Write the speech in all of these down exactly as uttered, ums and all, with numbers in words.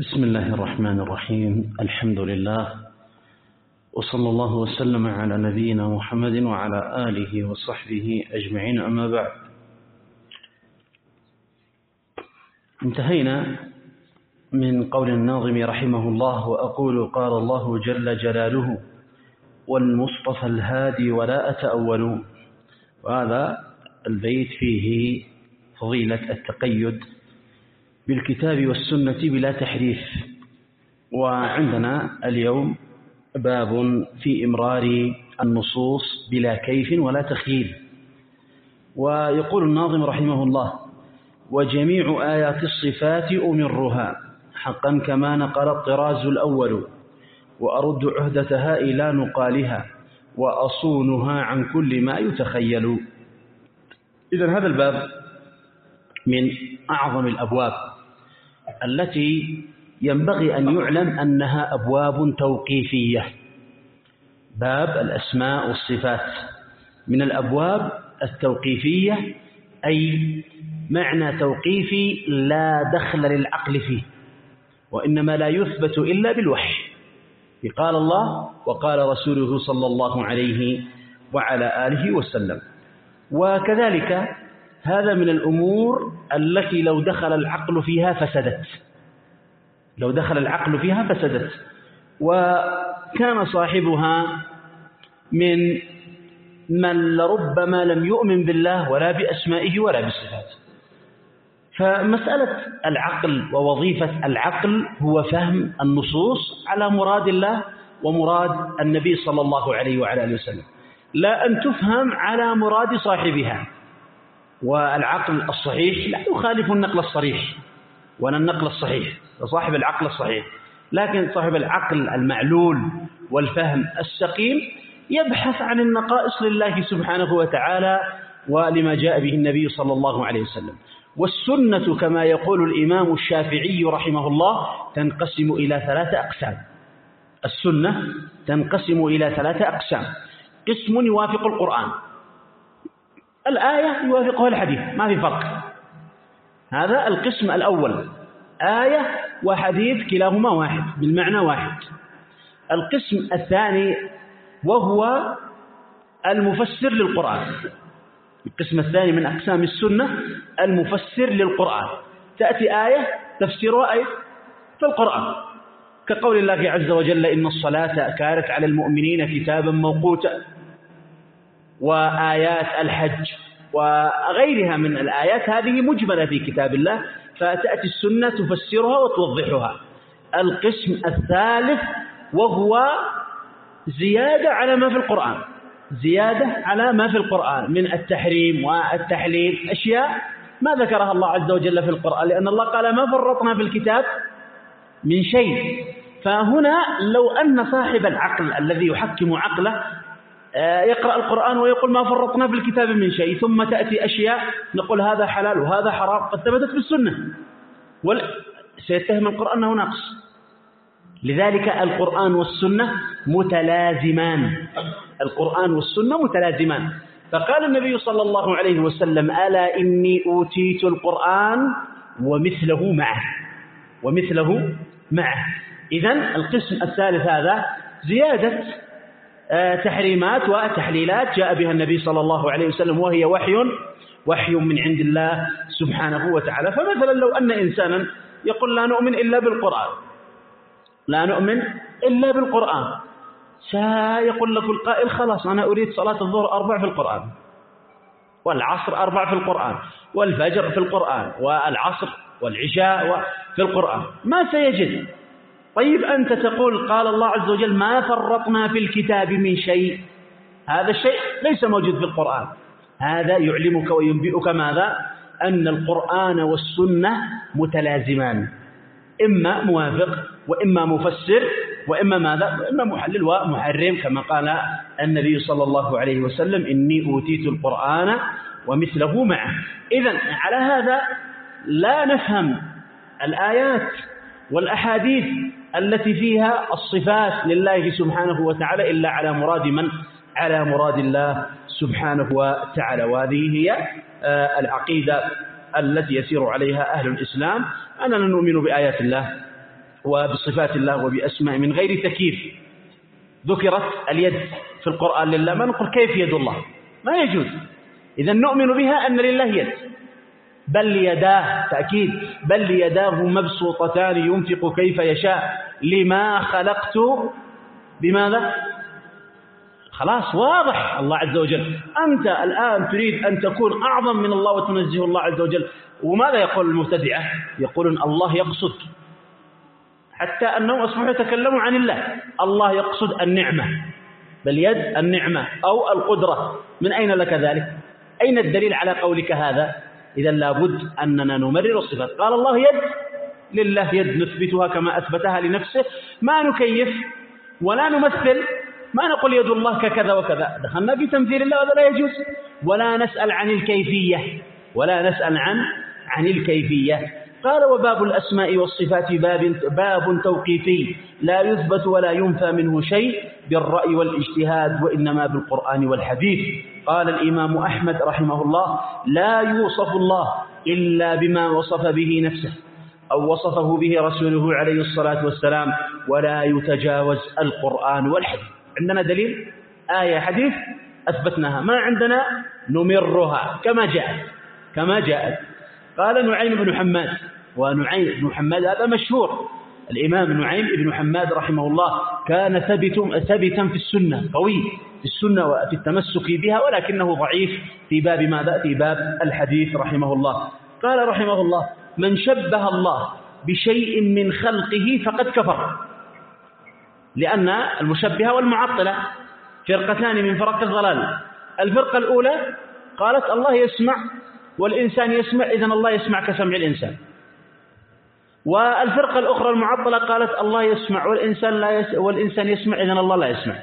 بسم الله الرحمن الرحيم. الحمد لله وصلى الله وسلم على نبينا محمد وعلى آله وصحبه أجمعين، أما بعد. انتهينا من قول الناظم رحمه الله: وأقول قال الله جل جلاله والمصطفى الهادي ولا أتأول. وهذا البيت فيه فضيلة التقيد بالكتاب والسنة بلا تحريف. وعندنا اليوم باب في إمرار النصوص بلا كيف ولا تخييل. ويقول الناظم رحمه الله: وجميع آيات الصفات أمرها حقا كما نقل الطراز الأول، وأرد عهدتها إلى نقالها وأصونها عن كل ما يتخيل. إذن هذا الباب من أعظم الأبواب التي ينبغي أن يعلم أنها أبواب توقيفية. باب الأسماء والصفات من الأبواب التوقيفية، أي معنى توقيفي لا دخل للعقل فيه، وإنما لا يثبت إلا بالوحي. قال الله وقال رسوله صلى الله عليه وعلى آله وسلم. وكذلك هذا من الأمور التي لو دخل العقل فيها فسدت، لو دخل العقل فيها فسدت وكان صاحبها من من لربما لم يؤمن بالله ولا بأسمائه ولا بصفاته. فمسألة العقل ووظيفة العقل هو فهم النصوص على مراد الله ومراد النبي صلى الله عليه وعلى آله وسلم، لا أن تفهم على مراد صاحبها. والعقل الصحيح لا يخالف النقل الصريح ولا النقل الصحيح، صاحب العقل الصحيح، لكن صاحب العقل المعلول والفهم السقيم يبحث عن النقائص لله سبحانه وتعالى ولما جاء به النبي صلى الله عليه وسلم. والسنة كما يقول الإمام الشافعي رحمه الله تنقسم إلى ثلاثة أقسام. السنة تنقسم إلى ثلاثة أقسام: قسم يوافق القرآن، الآية يوافقها الحديث، ما في فرق، هذا القسم الأول، آية وحديث كلاهما واحد بالمعنى واحد. القسم الثاني وهو المفسر للقرآن. القسم الثاني من أقسام السنة المفسر للقرآن، تأتي آية تفسيرها أي في القرآن، كقول الله عز وجل: إن الصلاة كانت على المؤمنين كتابا موقوتا، وآيات الحج وغيرها من الآيات هذه مجملة في كتاب الله، فتأتي السنة تفسرها وتوضحها. القسم الثالث وهو زيادة على ما في القرآن، زيادة على ما في القرآن من التحريم والتحليل، أشياء ما ذكرها الله عز وجل في القرآن، لأن الله قال: ما فرطنا في الكتاب من شيء. فهنا لو أن صاحب العقل الذي يحكم عقله يقرأ القرآن ويقول: ما فرطنا في الكتاب من شيء، ثم تأتي أشياء نقول هذا حلال وهذا حرام قد ثبتت في السنة، سيتهم القرآن أنه ناقص. لذلك القرآن والسنة متلازمان، القرآن والسنة متلازمان. فقال النبي صلى الله عليه وسلم: ألا إني أوتيت القرآن ومثله معه، ومثله معه. إذن القسم الثالث هذا زيادة تحريمات وتحليلات جاء بها النبي صلى الله عليه وسلم، وهي وحي وحي من عند الله سبحانه وتعالى. فمثلا لو أن إنسانا يقول: لا نؤمن إلا بالقرآن، لا نؤمن إلا بالقرآن، سيقول لك القائل: خلاص أنا أريد صلاة الظهر أربع في القرآن، والعصر أربع في القرآن، والفجر في القرآن، والعصر والعشاء في القرآن، ما سيجد. طيب أنت تقول قال الله عز وجل: ما فرطنا في الكتاب من شيء، هذا الشيء ليس موجود في القرآن. هذا يعلمك وينبئك ماذا؟ أن القرآن والسنة متلازمان، إما موافق وإما مفسر وإما ماذا؟ وإما محلل ومحرم، كما قال النبي صلى الله عليه وسلم: إني أوتيت القرآن ومثله معه. إذن على هذا لا نفهم الآيات والأحاديث التي فيها الصفات لله سبحانه وتعالى إلا على مراد من؟ على مراد الله سبحانه وتعالى. وهذه هي العقيدة التي يسير عليها أهل الإسلام، أننا نؤمن بآيات الله وبصفات الله وبأسماء من غير تكييف. ذكرت اليد في القرآن لله، ما نقول كيف يد الله، ما يجوز. إذا نؤمن بها أن لله يد، بل يداه تأكيد، بل يداه مبسوطتان ينفق كيف يشاء لما خلقت بماذا؟ خلاص واضح الله عز وجل. أنت الآن تريد أن تكون أعظم من الله وتنزه الله عز وجل، وماذا يقول المبتدعة؟ يقولون الله يقصد، حتى أنهم أصبحوا يتكلموا عن الله. الله يقصد النعمة، بل يد النعمة أو القدرة. من أين لك ذلك؟ أين الدليل على قولك هذا؟ إذا لابد أننا نمرر الصفات. قال الله يد، لله يد نثبتها كما أثبتها لنفسه، ما نكيف ولا نمثل، ما نقول يد الله ككذا وكذا، دخلنا في تمثيل الله وهذا لا يجوز. ولا نسأل عن الكيفية، ولا نسأل عن عن الكيفية. قال وباب الأسماء والصفات باب, باب توقيفي لا يثبت ولا ينفى منه شيء بالرأي والاجتهاد، وإنما بالقرآن والحديث. قال الإمام أحمد رحمه الله لا يوصف الله إلا بما وصف به نفسه أو وصفه به رسوله عليه الصلاة والسلام، ولا يتجاوز القرآن والحديث. عندنا دليل آية حديث أثبتناها، ما عندنا نمرها كما جاءت كما جاءت. قال نعيم بن حماد، ونعيم بن حماد هذا مشهور، الإمام نعيم بن حماد رحمه الله كان ثبت ثبتا في السنة، قوي في السنة وفي التمسك بها، ولكنه ضعيف في باب ماذا؟ في باب الحديث رحمه الله. قال رحمه الله من شبه الله بشيء من خلقه فقد كفر. لأن المشبهة والمعطلة فرقتان من فرق الضلال. الفرقة الأولى قالت الله يسمع والإنسان يسمع، إذن الله يسمع كسمع الإنسان. والفرقة الأخرى المعطلة قالت الله يسمع والإنسان لا يس والإنسان يسمع، إذن الله لا يسمع.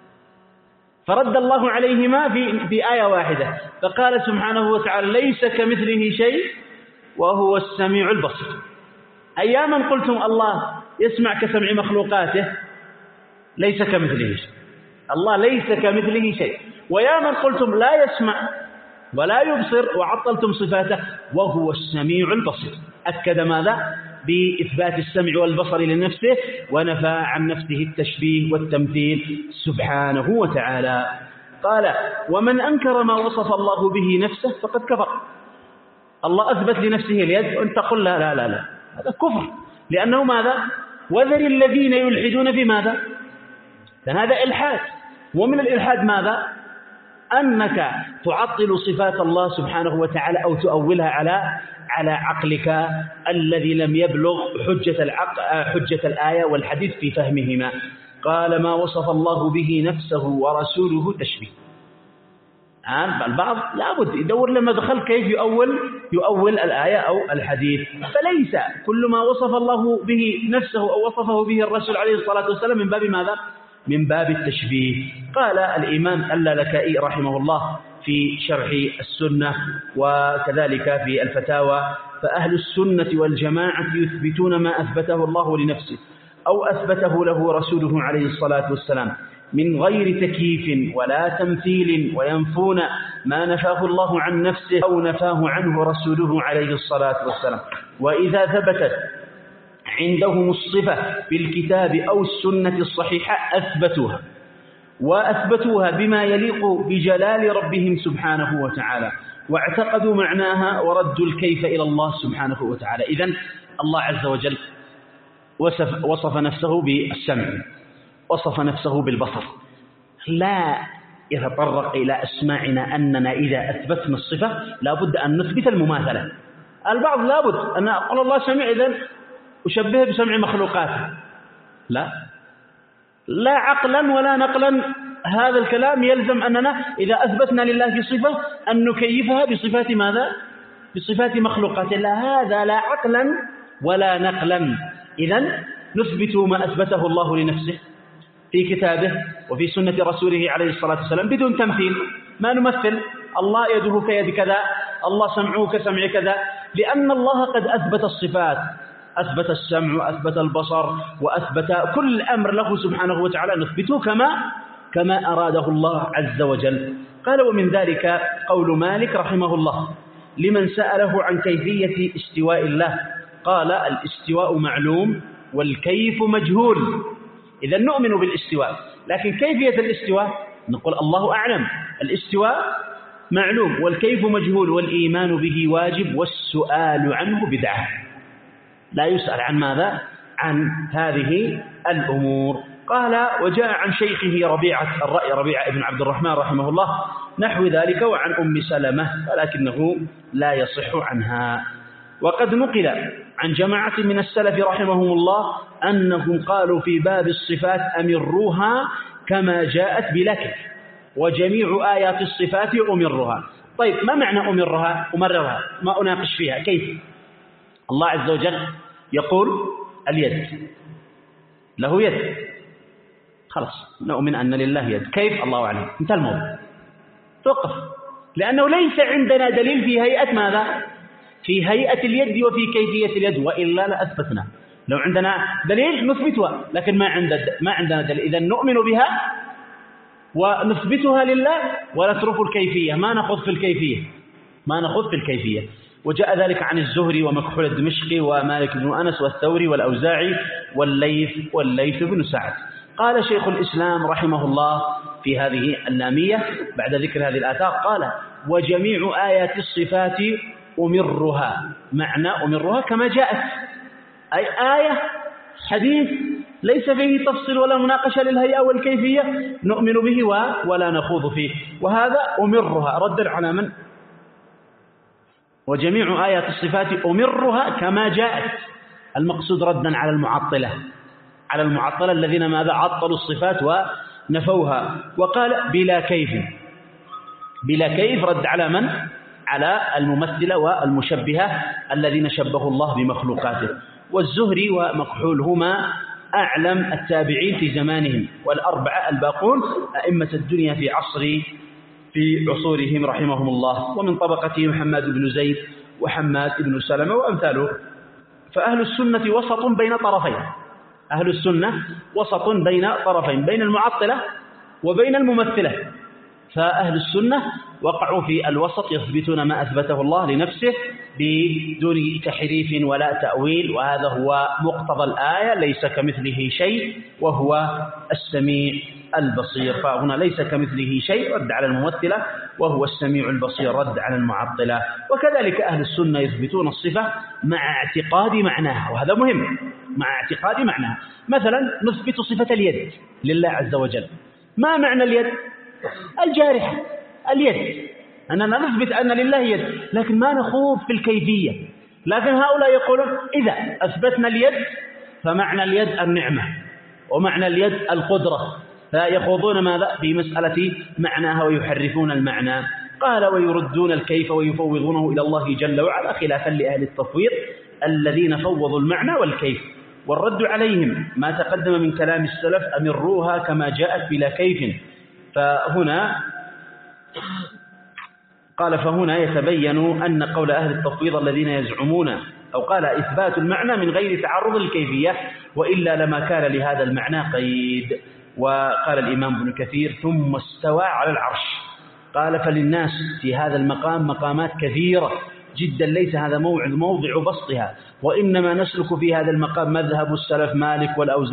فرد الله عليهما في في آية واحدة، فقال سبحانه وتعالى ليس كمثله شيء وهو السميع البصير. أياما قلتم الله يسمع كسمع مخلوقاته، ليس كمثله شيء، الله ليس كمثله شيء. وياما قلتم لا يسمع ولا يبصر وعطلتم صفاته وهو السميع البصير. أكد ماذا؟ بإثبات السمع والبصر لنفسه، ونفى عن نفسه التشبيه والتمثيل سبحانه وتعالى. قال ومن أنكر ما وصف الله به نفسه فقد كفر. الله أثبت لنفسه اليد وأنت تقول لا لا لا لا، هذا كفر. لأنه ماذا؟ وذر الذين يلحدون في ماذا؟ فهذا إلحاد. ومن الإلحاد ماذا؟ أنك تعطل صفات الله سبحانه وتعالى أو تؤولها على على عقلك الذي لم يبلغ حجة العقل حجة الآية والحديث في فهمهما. قال ما وصف الله به نفسه ورسوله تشبيه. البعض لابد يدور لما دخل كيف يؤول يؤول الآية أو الحديث. فليس كل ما وصف الله به نفسه أو وصفه به الرسول عليه الصلاة والسلام من باب ماذا؟ من باب التشبيه. قال الإمام اللالكائي رحمه الله في شرح السنة وكذلك في الفتاوى فأهل السنة والجماعة يثبتون ما أثبته الله لنفسه أو أثبته له رسوله عليه الصلاة والسلام من غير تكييف ولا تمثيل، وينفون ما نفاه الله عن نفسه أو نفاه عنه رسوله عليه الصلاة والسلام. وإذا ثبتت عندهم الصفة في الكتاب أو السنة الصحيحة أثبتوها وأثبتوها بما يليق بجلال ربهم سبحانه وتعالى، واعتقدوا معناها وردوا الكيف إلى الله سبحانه وتعالى. إذن الله عز وجل وصف, وصف نفسه بالسمع، وصف نفسه بالبصر. لا يتطرق إلى أسماعنا أننا إذا أثبتنا الصفة لابد أن نثبت المماثلة. البعض لابد أن أقول الله سمع إذن أشبهه بسمع مخلوقاته. لا لا عقلا ولا نقلا هذا الكلام يلزم أننا إذا أثبتنا لله صفة أن نكيفها بصفات ماذا؟ بصفات مخلوقاته. لا، هذا لا عقلا ولا نقلا. إذن نثبت ما أثبته الله لنفسه في كتابه وفي سنة رسوله عليه الصلاة والسلام بدون تمثيل. ما نمثل الله يده كيد كذا، الله سمعه كسمع كذا، لأن الله قد أثبت الصفات، أثبت السمع وأثبت البصر وأثبت كل أمر له سبحانه وتعالى، نثبته كما كما أراده الله عز وجل. قال ومن ذلك قول مالك رحمه الله لمن سأله عن كيفية استواء الله، قال الاستواء معلوم والكيف مجهول. إذا نؤمن بالاستواء، لكن كيفية الاستواء نقول الله أعلم. الاستواء معلوم والكيف مجهول، والإيمان به واجب، والسؤال عنه بدعة. لا يسأل عن ماذا؟ عن هذه الأمور. قال: وجاء عن شيخه ربيعة الرأي ربيعة ابن عبد الرحمن رحمه الله نحو ذلك، وعن أم سلمة، ولكنه لا يصح عنها. وقد نقل عن جماعة من السلف رحمهم الله أنهم قالوا في باب الصفات: أمروها كما جاءت بلا كيف، وجميع آيات الصفات أمرها. طيب، ما معنى أمرها؟ أمررها، ما أناقش فيها. كيف؟ الله عز وجل يقول: اليد، له يد، خلاص نؤمن أن لله يد. كيف؟ الله أعلم. انتهى الموضوع، توقف، لأنه ليس عندنا دليل في هيئة ماذا؟ في هيئة اليد وفي كيفية اليد، وإلا لأثبتنا. لو عندنا دليل نثبتها، لكن ما عندنا ما عندنا دليل، إذا نؤمن بها ونثبتها لله ونترك الكيفية، ما نخوض في الكيفية ما نخوض في الكيفية. وجاء ذلك عن الزهري ومكحول الدمشقي ومالك بن أنس والثوري والأوزاعي والليث والليث بن سعد. قال شيخ الإسلام رحمه الله في هذه اللامية بعد ذكر هذه الآثار، قال: وجميع آيات الصفات أمرها. معنى أمرها كما جاءت، أي آية حديث ليس فيه تفصيل ولا مناقشة للهيئة والكيفية نؤمن به ولا نخوض فيه، وهذا أمرها ردا على من؟ وجميع آيات الصفات أمرها كما جاءت، المقصود ردا على المعطلة على المعطلة الذين ماذا؟ عطلوا الصفات ونفوها. وقال: بلا كيف. بلا كيف رد على من؟ على الممثلة والمشبهة الذين شبهوا الله بمخلوقاته. والزهري ومكحول هما أعلم التابعين في زمانهم، والأربعة الباقون أئمة الدنيا في عصر في عصورهم رحمهم الله، ومن طبقتهم حماد بن زيد وحماد بن سلمة وأمثاله. فأهل السنة وسط بين طرفين، أهل السنة وسط بين طرفين، بين المعطلة وبين الممثلة. فأهل السنة وقعوا في الوسط، يثبتون ما أثبته الله لنفسه بدون تحريف ولا تأويل، وهذا هو مقتضى الآية: ليس كمثله شيء وهو السميع البصير. فهنا ليس كمثله شيء رد على الممثلة، وهو السميع البصير رد على المعطلة. وكذلك أهل السنة يثبتون الصفة مع اعتقاد معناها، وهذا مهم، مع اعتقاد معناها. مثلا نثبت صفة اليد لله عز وجل. ما معنى اليد؟ الجارحة، اليد، أننا نثبت أن لله يد، لكن ما نخوض في الكيفية. لكن هؤلاء يقولون: إذا أثبتنا اليد فمعنى اليد النعمة، ومعنى اليد القدرة، فيخوضون ماذا؟ في مسألة معناها ويحرفون المعنى. قال: ويردون الكيف ويفوضونه إلى الله جل وعلا، خلافا لأهل التفويض الذين فوضوا المعنى والكيف. والرد عليهم ما تقدم من كلام السلف: أمروها كما جاءت بلا كيف. فهنا قال: فهنا يتبين أن قول أهل التفويض الذين يزعمون، أو قال: إثبات المعنى من غير تعرض للكيفية، وإلا لما كان لهذا المعنى قيد. وقال الإمام ابن كثير: ثم استوى على العرش. قال: فللناس في هذا المقام مقامات كثيرة جدا، ليس هذا موعد موضع بسطها، وإنما نسلك في هذا المقام مذهب السلف مالك والأوزاعي